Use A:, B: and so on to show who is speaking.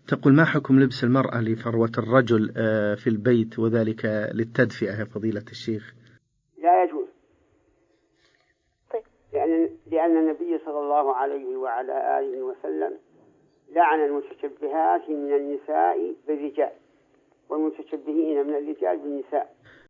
A: تقول: ما حكم لبس المرأة لفروة الرجل في البيت وذلك للتدفئة يا فضيلة الشيخ؟
B: لا يجوز. لأن النبي صلى الله عليه وعلى آله وسلم لعن المتشبهات من النساء بالرجال والمتشبهين من الرجال بالنساء.